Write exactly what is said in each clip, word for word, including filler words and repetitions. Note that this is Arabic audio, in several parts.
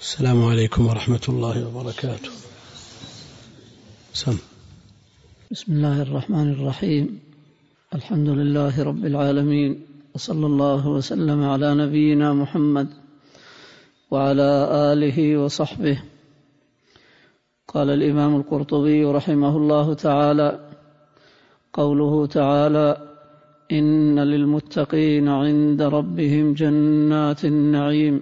السلام عليكم ورحمة الله وبركاته. سم. بسم الله الرحمن الرحيم. الحمد لله رب العالمين، وصلى الله وسلم على نبينا محمد وعلى آله وصحبه. قال الإمام القرطبي رحمه الله تعالى: قوله تعالى: إن للمتقين عند ربهم جنات النعيم،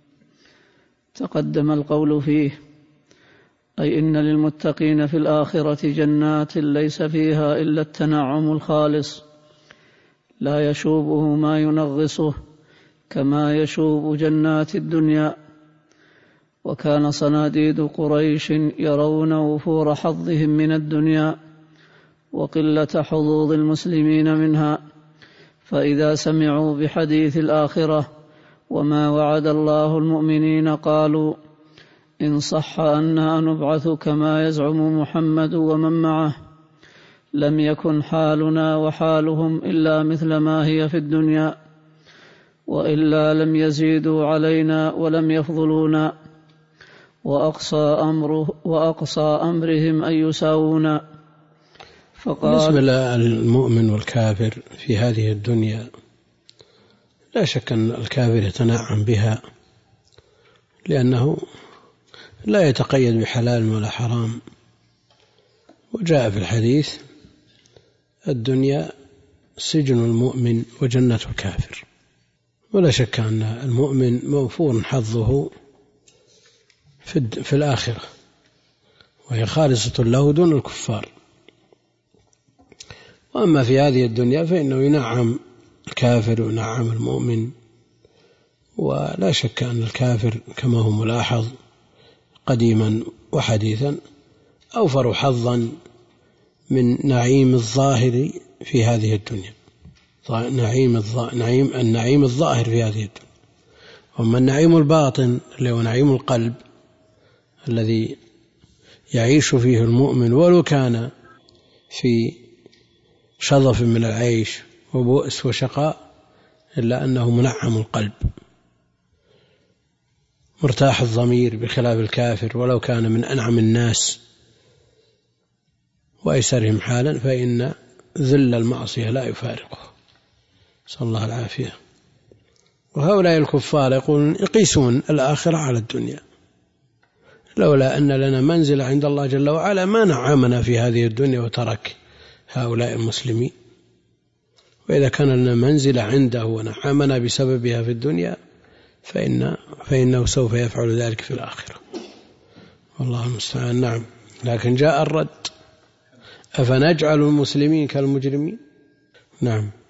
تقدم القول فيه، أي إن للمتقين في الآخرة جنات ليس فيها إلا التنعم الخالص، لا يشوبه ما ينغصه كما يشوب جنات الدنيا. وكان صناديد قريش يرون وفور حظهم من الدنيا وقلة حظوظ المسلمين منها، فإذا سمعوا بحديث الآخرة وما وعد الله المؤمنين قالوا: إن صح أننا نبعث كما يزعم محمد ومن معه لم يكن حالنا وحالهم إلا مثل ما هي في الدنيا، وإلا لم يزيدوا علينا ولم يفضلونا، وأقصى, أمره وأقصى أمرهم أن يساوونا. فقال: بالنسبة للمؤمن والكافر في هذه الدنيا، لا شك أن الكافر يتنعم بها، لأنه لا يتقيد بحلال ولا حرام. وجاء في الحديث: الدنيا سجن المؤمن وجنة الكافر. ولا شك أن المؤمن موفور حظه في الآخرة، وهي خالصة له دون الكفار. وأما في هذه الدنيا فإنه ينعم الكافر وينعم المؤمن. ولا شك أن الكافر كما هو ملاحظ قديما وحديثا أوفر حظا من نعيم الظاهر في هذه الدنيا، نعيم النعيم النعيم الظاهر في هذه الدنيا. وأما النعيم الباطن اللي هو نعيم القلب الذي يعيش فيه المؤمن ولو كان في شظف من العيش وبؤس وشقاء، إلا أنه منعم القلب مرتاح الضمير، بخلاف الكافر ولو كان من أنعم الناس وأيسرهم حالا فإن ذل المعصية لا يفارقه، صلى الله العافية. وهؤلاء الكفار يقولون يقيسون الآخرة على الدنيا، لولا أن لنا منزل عند الله جل وعلا ما نعمنا في هذه الدنيا وترك هؤلاء المسلمين. وإذا كان لنا منزل عنده ونعمنا بسببها في الدنيا فإن فإنه سوف يفعل ذلك في الآخرة، والله المستعان. نعم. لكن جاء الرد: أفنجعل المسلمين كالمجرمين؟ نعم.